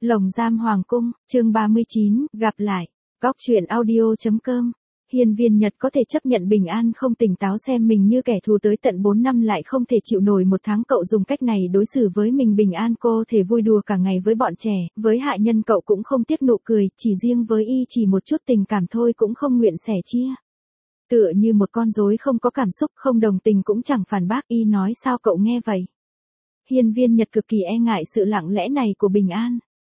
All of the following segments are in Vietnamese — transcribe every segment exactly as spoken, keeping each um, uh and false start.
Lồng giam hoàng cung, chương ba mươi chín, gặp lại. Góc truyện audio.com. Hiên Viên Nhật có thể chấp nhận Bình An không tỉnh táo xem mình như kẻ thù tới tận bốn năm lại không thể chịu nổi một tháng cậu dùng cách này đối xử với mình. Bình An cô thể vui đùa cả ngày với bọn trẻ, với hạ nhân cậu cũng không tiếc nụ cười, chỉ riêng với y chỉ một chút tình cảm thôi cũng không nguyện sẻ chia. Tựa như một con rối không có cảm xúc, không đồng tình cũng chẳng phản bác. Y nói sao cậu nghe vậy? Hiên Viên Nhật cực kỳ e ngại sự lặng lẽ này của Bình An.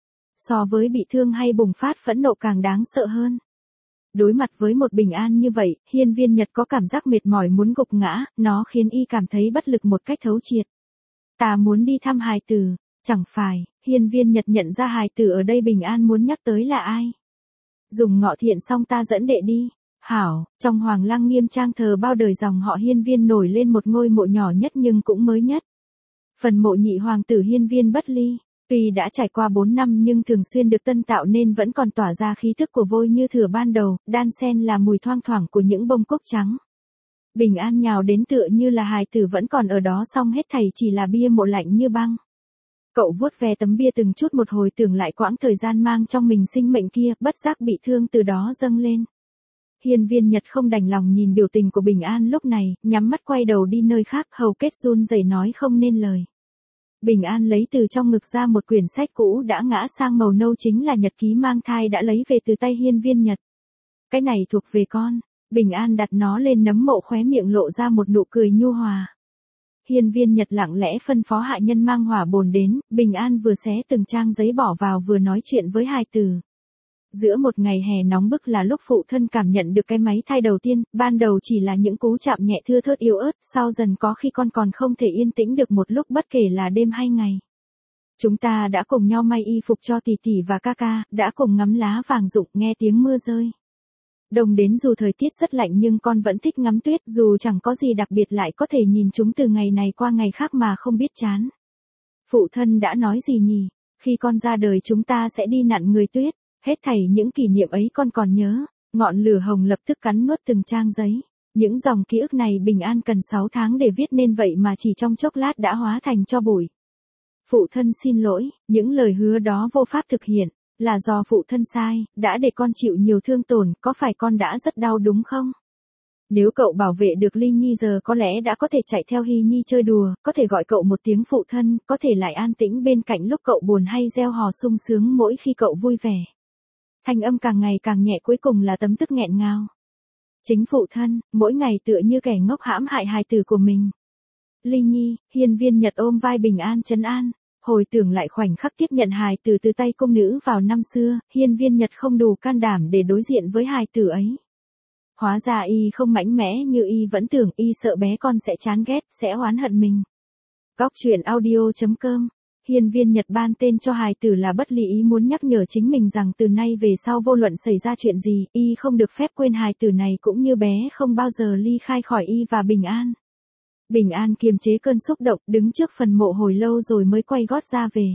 So với bị thương hay bùng phát phẫn nộ càng đáng sợ hơn. Đối mặt với một Bình An như vậy, Hiên Viên Nhật có cảm giác mệt mỏi muốn gục ngã, nó khiến y cảm thấy bất lực một cách thấu triệt. Ta muốn đi thăm hài tử, chẳng phải. Hiên Viên Nhật nhận ra hài tử ở đây Bình An muốn nhắc tới là ai. Dùng Ngọ Thiện xong ta dẫn đệ đi. Hảo, trong Hoàng Lăng nghiêm trang thờ bao đời dòng họ Hiên Viên nổi lên một ngôi mộ nhỏ nhất nhưng cũng mới nhất. Phần mộ nhị hoàng tử Hiên Viên Bất Ly. Tuy đã trải qua bốn năm nhưng thường xuyên được tân tạo nên vẫn còn tỏa ra khí thức của vôi như thừa ban đầu, đan xen là mùi thoang thoảng của những bông cúc trắng. Bình An nhào đến tựa như là hài tử vẫn còn ở đó, xong hết thảy chỉ là bia mộ lạnh như băng. Cậu vuốt ve tấm bia từng chút một hồi tưởng lại quãng thời gian mang trong mình sinh mệnh kia, bất giác bị thương từ đó dâng lên. Hiên Viên Nhật không đành lòng nhìn biểu tình của Bình An lúc này, nhắm mắt quay đầu đi nơi khác, hầu kết run rẩy nói không nên lời. Bình An lấy từ trong ngực ra một quyển sách cũ đã ngã sang màu nâu, chính là nhật ký mang thai đã lấy về từ tay Hiên Viên Nhật. Cái này thuộc về con. Bình An đặt nó lên nấm mộ, khóe miệng lộ ra một nụ cười nhu hòa. Hiên Viên Nhật lặng lẽ phân phó hạ nhân mang hỏa bồn đến, Bình An vừa xé từng trang giấy bỏ vào vừa nói chuyện với hài tử. Giữa một ngày hè nóng bức là lúc phụ thân cảm nhận được cái máy thai đầu tiên, ban đầu chỉ là những cú chạm nhẹ thưa thớt yếu ớt, sau dần có khi con còn không thể yên tĩnh được một lúc bất kể là đêm hay ngày. Chúng ta đã cùng nhau may y phục cho tỷ tỷ và ca ca, đã cùng ngắm lá vàng rụng, nghe tiếng mưa rơi. Đông đến dù thời tiết rất lạnh nhưng con vẫn thích ngắm tuyết, dù chẳng có gì đặc biệt lại có thể nhìn chúng từ ngày này qua ngày khác mà không biết chán. Phụ thân đã nói gì nhỉ? Khi con ra đời chúng ta sẽ đi nặn người tuyết. Hết thảy những kỷ niệm ấy con còn nhớ. Ngọn lửa hồng lập tức cắn nuốt từng trang giấy. Những dòng ký ức này Bình An cần sáu tháng để viết nên vậy mà chỉ trong chốc lát đã hóa thành tro bụi. Phụ thân xin lỗi, những lời hứa đó vô pháp thực hiện, là do phụ thân sai, đã để con chịu nhiều thương tổn, có phải con đã rất đau đúng không? Nếu cậu bảo vệ được Ly Nhi giờ có lẽ đã có thể chạy theo Hy Nhi chơi đùa, có thể gọi cậu một tiếng phụ thân, có thể lại an tĩnh bên cạnh lúc cậu buồn hay reo hò sung sướng mỗi khi cậu vui vẻ. Thanh âm càng ngày càng nhẹ, cuối cùng là tấm tức nghẹn ngào. Chính phụ thân, mỗi ngày tựa như kẻ ngốc hãm hại hài tử của mình. Ly Nhi, Hiên Viên Nhật ôm vai Bình An trấn an, hồi tưởng lại khoảnh khắc tiếp nhận hài tử từ tay cung nữ vào năm xưa, Hiên Viên Nhật không đủ can đảm để đối diện với hài tử ấy. Hóa ra y không mạnh mẽ như y vẫn tưởng, y sợ bé con sẽ chán ghét, sẽ oán hận mình. Góc truyện audio.com. Hiên Viên Nhật ban tên cho hài tử là Bất Ly, ý muốn nhắc nhở chính mình rằng từ nay về sau vô luận xảy ra chuyện gì, y không được phép quên hài tử này, cũng như bé không bao giờ ly khai khỏi y và Bình An. Bình An kiềm chế cơn xúc động, đứng trước phần mộ hồi lâu rồi mới quay gót ra về.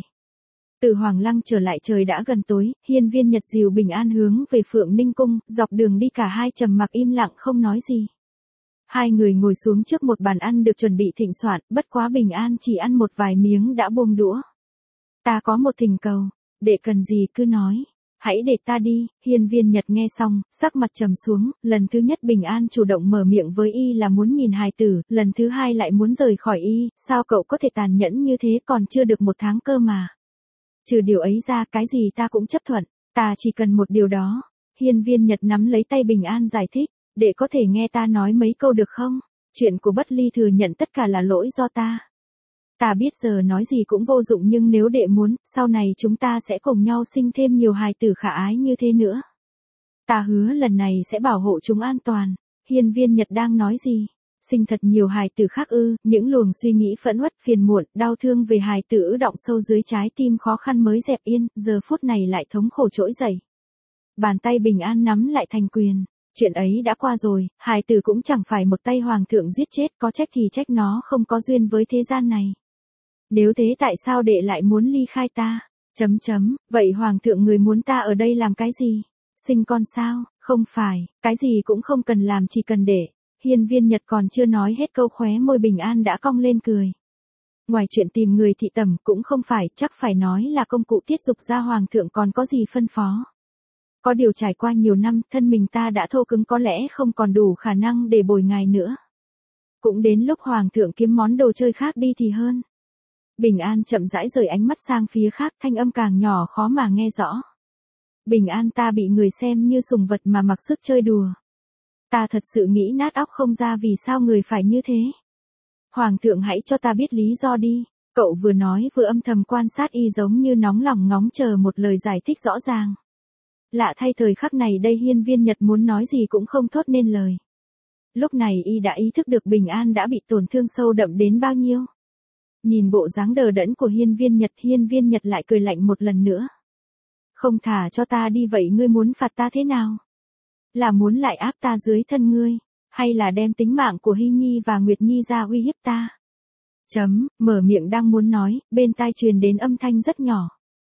Từ Hoàng Lăng trở lại trời đã gần tối, Hiên Viên Nhật dìu Bình An hướng về Phượng Ninh Cung, dọc đường đi cả hai trầm mặc im lặng không nói gì. Hai người ngồi xuống trước một bàn ăn được chuẩn bị thịnh soạn, bất quá Bình An chỉ ăn một vài miếng đã buông đũa. Ta có một thỉnh cầu, đệ cần gì cứ nói, hãy để ta đi. Hiên Viên Nhật nghe xong, sắc mặt trầm xuống, lần thứ nhất Bình An chủ động mở miệng với y là muốn nhìn hài tử, lần thứ hai lại muốn rời khỏi y, sao cậu có thể tàn nhẫn như thế, còn chưa được một tháng cơ mà. Trừ điều ấy ra cái gì ta cũng chấp thuận, ta chỉ cần một điều đó. Hiên Viên Nhật nắm lấy tay Bình An giải thích, đệ có thể nghe ta nói mấy câu được không? Chuyện của Bất Ly thừa nhận tất cả là lỗi do ta. Ta biết giờ nói gì cũng vô dụng, nhưng nếu đệ muốn, sau này chúng ta sẽ cùng nhau sinh thêm nhiều hài tử khả ái như thế nữa. Ta hứa lần này sẽ bảo hộ chúng an toàn. Hiên Viên Nhật đang nói gì? Sinh thật nhiều hài tử khác ư? Những luồng suy nghĩ phẫn uất, phiền muộn, đau thương về hài tử ứ động sâu dưới trái tim khó khăn mới dẹp yên, giờ phút này lại thống khổ trỗi dậy. Bàn tay Bình An nắm lại thành quyền. Chuyện ấy đã qua rồi, hài tử cũng chẳng phải một tay hoàng thượng giết chết, có trách thì trách nó không có duyên với thế gian này. Nếu thế tại sao đệ lại muốn ly khai ta? Chấm chấm, vậy hoàng thượng người muốn ta ở đây làm cái gì? Sinh con sao? Không phải, cái gì cũng không cần làm, chỉ cần để. Hiên Viên Nhật còn chưa nói hết câu khóe môi Bình An đã cong lên cười. Ngoài chuyện tìm người thị tẩm cũng không phải, chắc phải nói là công cụ tiết dục ra hoàng thượng còn có gì phân phó. Có điều trải qua nhiều năm, thân mình ta đã thô cứng có lẽ không còn đủ khả năng để bồi ngài nữa. Cũng đến lúc hoàng thượng kiếm món đồ chơi khác đi thì hơn. Bình An chậm rãi rời ánh mắt sang phía khác, thanh âm càng nhỏ khó mà nghe rõ. Bình An, ta bị người xem như sùng vật mà mặc sức chơi đùa. Ta thật sự nghĩ nát óc không ra vì sao người phải như thế. Hoàng thượng hãy cho ta biết lý do đi. Cậu vừa nói vừa âm thầm quan sát y giống như nóng lòng ngóng chờ một lời giải thích rõ ràng. Lạ thay thời khắc này đây Hiên Viên Nhật muốn nói gì cũng không thốt nên lời. Lúc này y đã ý thức được Bình An đã bị tổn thương sâu đậm đến bao nhiêu. Nhìn bộ dáng đờ đẫn của Hiên Viên Nhật, Hiên Viên Nhật lại cười lạnh một lần nữa. Không thả cho ta đi vậy ngươi muốn phạt ta thế nào? Là muốn lại áp ta dưới thân ngươi, hay là đem tính mạng của Hy Nhi và Nguyệt Nhi ra uy hiếp ta? Chấm, mở miệng đang muốn nói, bên tai truyền đến âm thanh rất nhỏ.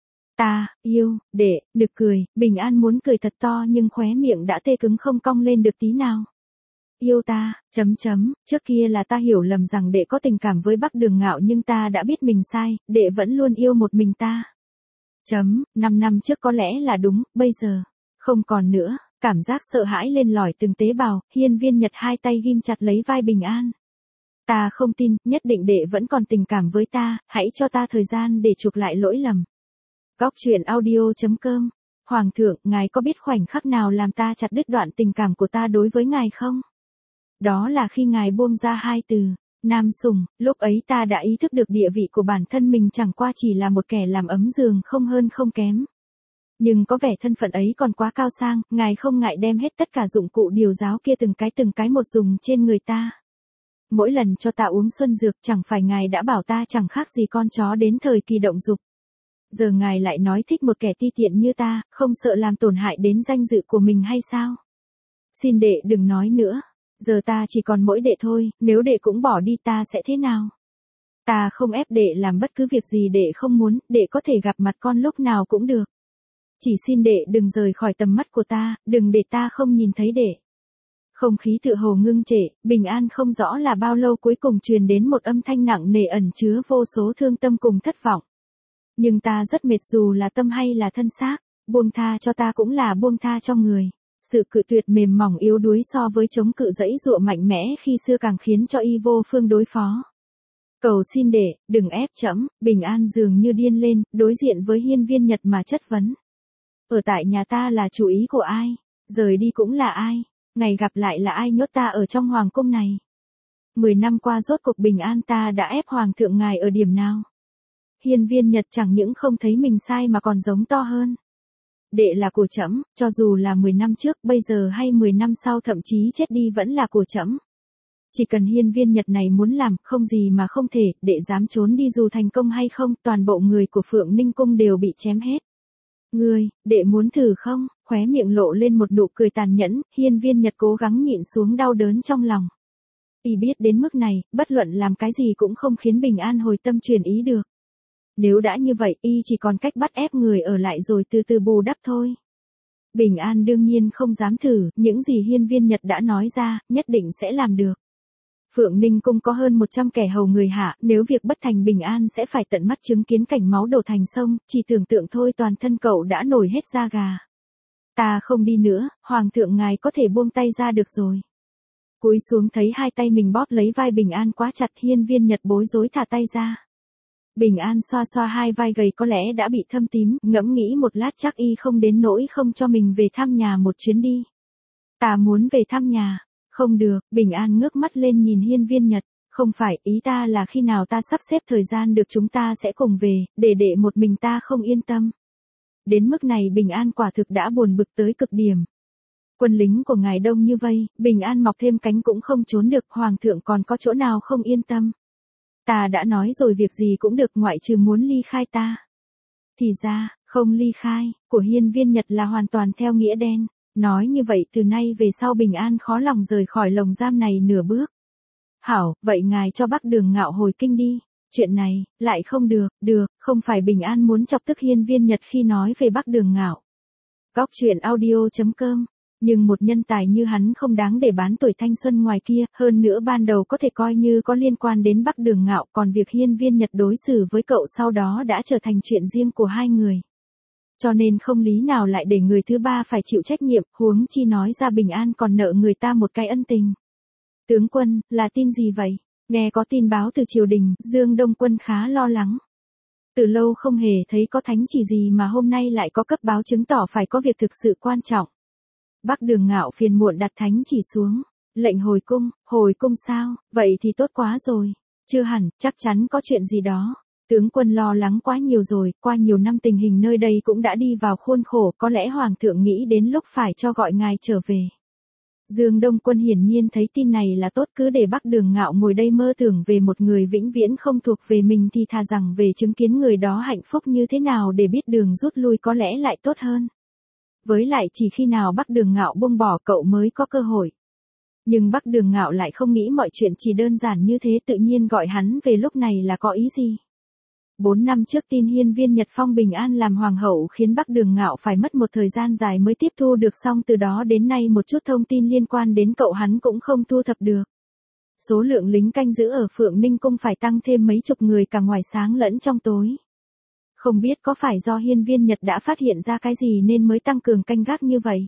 Ta, yêu, đệ, nực cười, Bình An muốn cười thật to nhưng khóe miệng đã tê cứng không cong lên được tí nào. Yêu ta, chấm chấm, trước kia là ta hiểu lầm rằng đệ có tình cảm với Bắc Đường Ngạo nhưng ta đã biết mình sai, đệ vẫn luôn yêu một mình ta. Chấm, năm năm trước có lẽ là đúng, bây giờ, không còn nữa, cảm giác sợ hãi lên lỏi từng tế bào, Hiên Viên Nhật hai tay ghim chặt lấy vai Bình An. Ta không tin, nhất định đệ vẫn còn tình cảm với ta, hãy cho ta thời gian để chuộc lại lỗi lầm. Góc truyện audio chấm com. Hoàng thượng, ngài có biết khoảnh khắc nào làm ta chặt đứt đoạn tình cảm của ta đối với ngài không? Đó là khi ngài buông ra hai từ, nam sủng, lúc ấy ta đã ý thức được địa vị của bản thân mình chẳng qua chỉ là một kẻ làm ấm giường không hơn không kém. Nhưng có vẻ thân phận ấy còn quá cao sang, ngài không ngại đem hết tất cả dụng cụ điều giáo kia từng cái từng cái một dùng trên người ta. Mỗi lần cho ta uống xuân dược chẳng phải ngài đã bảo ta chẳng khác gì con chó đến thời kỳ động dục. Giờ ngài lại nói thích một kẻ ti tiện như ta, không sợ làm tổn hại đến danh dự của mình hay sao? Xin đệ đừng nói nữa. Giờ ta chỉ còn mỗi đệ thôi, nếu đệ cũng bỏ đi ta sẽ thế nào? Ta không ép đệ làm bất cứ việc gì đệ không muốn, đệ có thể gặp mặt con lúc nào cũng được. Chỉ xin đệ đừng rời khỏi tầm mắt của ta, đừng để ta không nhìn thấy đệ. Không khí tựa hồ ngưng trệ, Bình An không rõ là bao lâu cuối cùng truyền đến một âm thanh nặng nề ẩn chứa vô số thương tâm cùng thất vọng. Nhưng ta rất mệt dù là tâm hay là thân xác, buông tha cho ta cũng là buông tha cho người. Sự cự tuyệt mềm mỏng yếu đuối so với chống cự dãy dụa mạnh mẽ khi xưa càng khiến cho y vô phương đối phó. Cầu xin đệ, đừng ép trẫm. Bình An dường như điên lên, đối diện với Hiên Viên Nhật mà chất vấn. Ở tại nhà ta là chủ ý của ai? Rời đi cũng là ai? Ngày gặp lại là ai nhốt ta ở trong hoàng cung này? Mười năm qua rốt cuộc Bình An ta đã ép hoàng thượng ngài ở điểm nào? Hiên Viên Nhật chẳng những không thấy mình sai mà còn giống to hơn. Đệ là của trẫm, cho dù là mười năm trước, bây giờ hay mười năm sau thậm chí chết đi vẫn là của trẫm. Chỉ cần Hiên Viên Nhật này muốn làm, không gì mà không thể, đệ dám trốn đi dù thành công hay không, toàn bộ người của Phượng Ninh Cung đều bị chém hết. Ngươi, đệ muốn thử không? Khóe miệng lộ lên một nụ cười tàn nhẫn, Hiên Viên Nhật cố gắng nhịn xuống đau đớn trong lòng. Y biết đến mức này, bất luận làm cái gì cũng không khiến Bình An hồi tâm chuyển ý được. Nếu đã như vậy, y chỉ còn cách bắt ép người ở lại rồi từ từ bù đắp thôi. Bình An đương nhiên không dám thử, những gì Hiên Viên Nhật đã nói ra, nhất định sẽ làm được. Phượng Ninh Cung có hơn một trăm kẻ hầu người hạ, nếu việc bất thành Bình An sẽ phải tận mắt chứng kiến cảnh máu đổ thành sông, chỉ tưởng tượng thôi toàn thân cậu đã nổi hết da gà. Ta không đi nữa, Hoàng thượng ngài có thể buông tay ra được rồi. Cúi xuống thấy hai tay mình bóp lấy vai Bình An quá chặt, Hiên Viên Nhật bối rối thả tay ra. Bình An xoa xoa hai vai gầy có lẽ đã bị thâm tím, ngẫm nghĩ một lát chắc y không đến nỗi không cho mình về thăm nhà một chuyến đi. Ta muốn về thăm nhà. Không được, Bình An ngước mắt lên nhìn Hiên Viên Nhật, không phải, ý ta là khi nào ta sắp xếp thời gian được chúng ta sẽ cùng về, để để một mình ta không yên tâm. Đến mức này Bình An quả thực đã buồn bực tới cực điểm. Quân lính của ngài đông như vây, Bình An mọc thêm cánh cũng không trốn được, Hoàng thượng còn có chỗ nào không yên tâm. Ta đã nói rồi việc gì cũng được ngoại trừ muốn ly khai ta. Thì ra, không ly khai, của Hiên Viên Nhật là hoàn toàn theo nghĩa đen. Nói như vậy từ nay về sau Bình An khó lòng rời khỏi lồng giam này nửa bước. Hảo, vậy ngài cho Bắc Đường Ngạo hồi kinh đi. Chuyện này, lại không được, được, không phải Bình An muốn chọc tức Hiên Viên Nhật khi nói về Bắc Đường Ngạo. Góc truyện audio chấm com Nhưng một nhân tài như hắn không đáng để bán tuổi thanh xuân ngoài kia, hơn nữa ban đầu có thể coi như có liên quan đến Bắc Đường Ngạo, còn việc Hiên Viên Nhật đối xử với cậu sau đó đã trở thành chuyện riêng của hai người. Cho nên không lý nào lại để người thứ ba phải chịu trách nhiệm, huống chi nói ra Bình An còn nợ người ta một cái ân tình. Tướng quân, là tin gì vậy? Nghe có tin báo từ triều đình, Dương Đông Quân khá lo lắng. Từ lâu không hề thấy có thánh chỉ gì mà hôm nay lại có cấp báo chứng tỏ phải có việc thực sự quan trọng. Bắc Đường Ngạo phiền muộn đặt thánh chỉ xuống. Lệnh hồi cung, hồi cung sao, vậy thì tốt quá rồi. Chưa hẳn, chắc chắn có chuyện gì đó. Tướng quân lo lắng quá nhiều rồi, qua nhiều năm tình hình nơi đây cũng đã đi vào khuôn khổ, có lẽ Hoàng thượng nghĩ đến lúc phải cho gọi ngài trở về. Dương Đông Quân hiển nhiên thấy tin này là tốt, cứ để Bắc Đường Ngạo ngồi đây mơ tưởng về một người vĩnh viễn không thuộc về mình thì thà rằng về chứng kiến người đó hạnh phúc như thế nào để biết đường rút lui có lẽ lại tốt hơn. Với lại chỉ khi nào Bắc Đường Ngạo buông bỏ cậu mới có cơ hội. Nhưng Bắc Đường Ngạo lại không nghĩ mọi chuyện chỉ đơn giản như thế, tự nhiên gọi hắn về lúc này là có ý gì. Bốn năm trước tin Hiên Viên Nhật phong Bình An làm hoàng hậu khiến Bắc Đường Ngạo phải mất một thời gian dài mới tiếp thu được, xong từ đó đến nay một chút thông tin liên quan đến cậu hắn cũng không thu thập được. Số lượng lính canh giữ ở Phượng Ninh Cung phải tăng thêm mấy chục người cả ngoài sáng lẫn trong tối. Không biết có phải do Hiên Viên Nhật đã phát hiện ra cái gì nên mới tăng cường canh gác như vậy.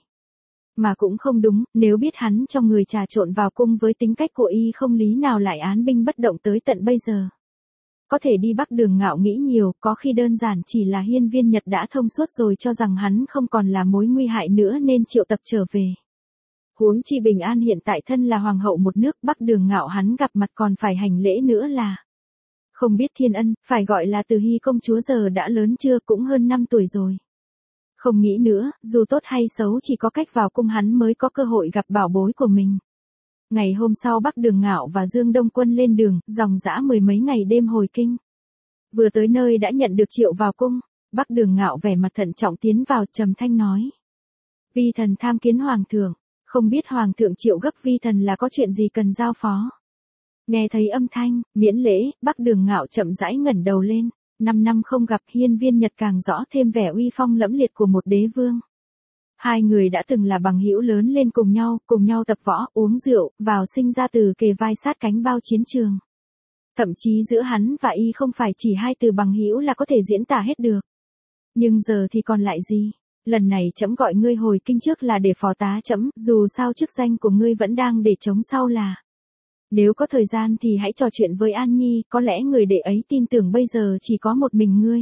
Mà cũng không đúng, nếu biết hắn cho người trà trộn vào cung với tính cách của y không lý nào lại án binh bất động tới tận bây giờ. Có thể đi Bắc Đường Ngạo nghĩ nhiều, có khi đơn giản chỉ là Hiên Viên Nhật đã thông suốt rồi cho rằng hắn không còn là mối nguy hại nữa nên triệu tập trở về. Huống chi Bình An hiện tại thân là hoàng hậu một nước, Bắc Đường Ngạo hắn gặp mặt còn phải hành lễ nữa là. Không biết thiên ân, phải gọi là Từ Hy công chúa giờ đã lớn chưa, cũng hơn năm tuổi rồi. Không nghĩ nữa, dù tốt hay xấu chỉ có cách vào cung hắn mới có cơ hội gặp bảo bối của mình. Ngày hôm sau Bắc Đường Ngạo và Dương Đông Quân lên đường, dòng dã mười mấy ngày đêm hồi kinh. Vừa tới nơi đã nhận được triệu vào cung, Bắc Đường Ngạo vẻ mặt thận trọng tiến vào, trầm thanh nói. Vi thần tham kiến hoàng thượng, không biết hoàng thượng triệu gấp vi thần là có chuyện gì cần giao phó. Nghe thấy âm thanh, miễn lễ, Bắc Đường Ngạo chậm rãi ngẩng đầu lên, năm năm không gặp Hiên Viên Nhật càng rõ thêm vẻ uy phong lẫm liệt của một đế vương. Hai người đã từng là bằng hữu lớn lên cùng nhau, cùng nhau tập võ, uống rượu, vào sinh ra từ kề vai sát cánh bao chiến trường. Thậm chí giữa hắn và y không phải chỉ hai từ bằng hữu là có thể diễn tả hết được. Nhưng giờ thì còn lại gì? Lần này trẫm gọi ngươi hồi kinh trước là để phó tá trẫm, dù sao chức danh của ngươi vẫn đang để chống sau là. Nếu có thời gian thì hãy trò chuyện với An Nhi, có lẽ người đệ ấy tin tưởng bây giờ chỉ có một mình ngươi.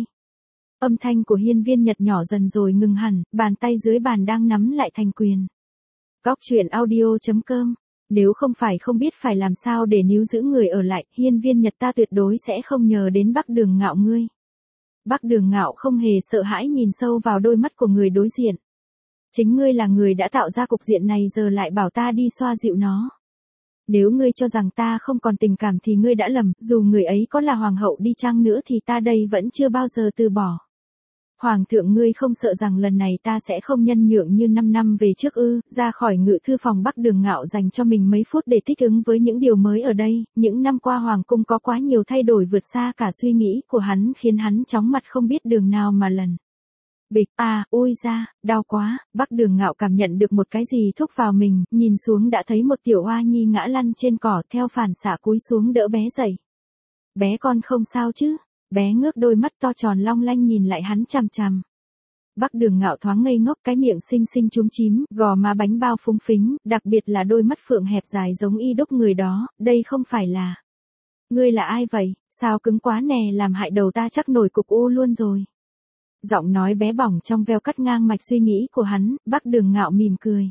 Âm thanh của Hiên Viên Nhật nhỏ dần rồi ngừng hẳn, bàn tay dưới bàn đang nắm lại thành quyền. Góc truyện audio chấm com. Nếu không phải không biết phải làm sao để níu giữ người ở lại, Hiên Viên Nhật ta tuyệt đối sẽ không nhờ đến Bắc Đường Ngạo ngươi. Bắc Đường Ngạo không hề sợ hãi nhìn sâu vào đôi mắt của người đối diện. Chính ngươi là người đã tạo ra cục diện này, giờ lại bảo ta đi xoa dịu nó. Nếu ngươi cho rằng ta không còn tình cảm thì ngươi đã lầm, dù người ấy có là hoàng hậu đi chăng nữa thì ta đây vẫn chưa bao giờ từ bỏ. Hoàng thượng ngươi không sợ rằng lần này ta sẽ không nhân nhượng như năm năm về trước ư? Ra khỏi ngự thư phòng, Bắc Đường Ngạo dành cho mình mấy phút để thích ứng với những điều mới ở đây. Những năm qua hoàng cung có quá nhiều thay đổi vượt xa cả suy nghĩ của hắn, khiến hắn chóng mặt không biết đường nào mà lần. Bịch, à, ôi ra, đau quá. Bắc Đường Ngạo cảm nhận được một cái gì thúc vào mình, nhìn xuống đã thấy một tiểu hoa nhi ngã lăn trên cỏ, theo phản xạ cúi xuống đỡ bé dậy. Bé con không sao chứ? Bé ngước đôi mắt to tròn long lanh nhìn lại hắn chằm chằm. Bắc Đường Ngạo thoáng ngây ngốc, cái miệng xinh xinh chúm chím, gò má bánh bao phúng phính, đặc biệt là đôi mắt phượng hẹp dài giống y đúc người đó, đây không phải là. Ngươi là ai vậy, sao cứng quá nè, làm hại đầu ta chắc nổi cục u luôn rồi. Giọng nói bé bỏng trong veo cắt ngang mạch suy nghĩ của hắn, Bắc Đường Ngạo mỉm cười.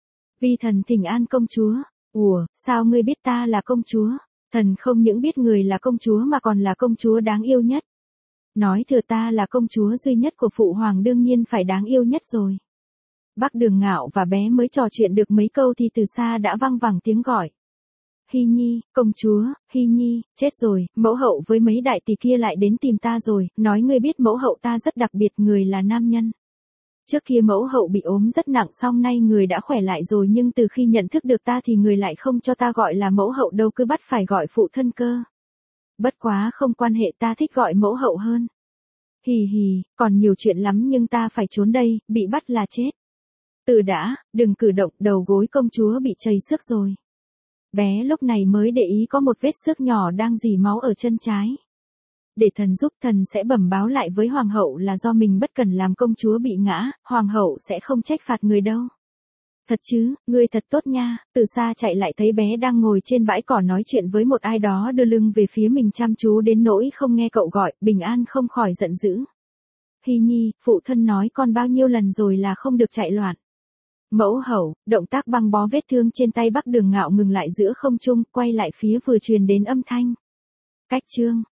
Vi thần thỉnh an công chúa. Ủa, sao ngươi biết ta là công chúa? Thần không những biết người là công chúa mà còn là công chúa đáng yêu nhất. Nói thừa ta là công chúa duy nhất của phụ hoàng đương nhiên phải đáng yêu nhất rồi. Bắc Đường Ngạo và bé mới trò chuyện được mấy câu thì từ xa đã vang vẳng tiếng gọi. Hy Nhi, công chúa, Hy Nhi, chết rồi, mẫu hậu với mấy đại tỷ kia lại đến tìm ta rồi, nói ngươi biết mẫu hậu ta rất đặc biệt, người là nam nhân. Trước kia mẫu hậu bị ốm rất nặng, xong nay người đã khỏe lại rồi, nhưng từ khi nhận thức được ta thì người lại không cho ta gọi là mẫu hậu đâu, cứ bắt phải gọi phụ thân cơ. Bất quá không quan hệ, ta thích gọi mẫu hậu hơn. Hì hì, còn nhiều chuyện lắm nhưng ta phải trốn đây, bị bắt là chết. Từ đã, đừng cử động, đầu gối công chúa bị chảy xước rồi. Bé lúc này mới để ý có một vết xước nhỏ đang rỉ máu ở chân trái. Để thần giúp, thần sẽ bẩm báo lại với hoàng hậu là do mình bất cẩn làm công chúa bị ngã, hoàng hậu sẽ không trách phạt người đâu. Thật chứ, ngươi thật tốt nha. Từ xa chạy lại thấy bé đang ngồi trên bãi cỏ nói chuyện với một ai đó đưa lưng về phía mình chăm chú đến nỗi không nghe cậu gọi, Bình An không khỏi giận dữ. Hy Nhi, phụ thân nói con bao nhiêu lần rồi là không được chạy loạn. Mẫu hậu, động tác băng bó vết thương trên tay Bắc Đường Ngạo ngừng lại giữa không trung, quay lại phía vừa truyền đến âm thanh. Cách chương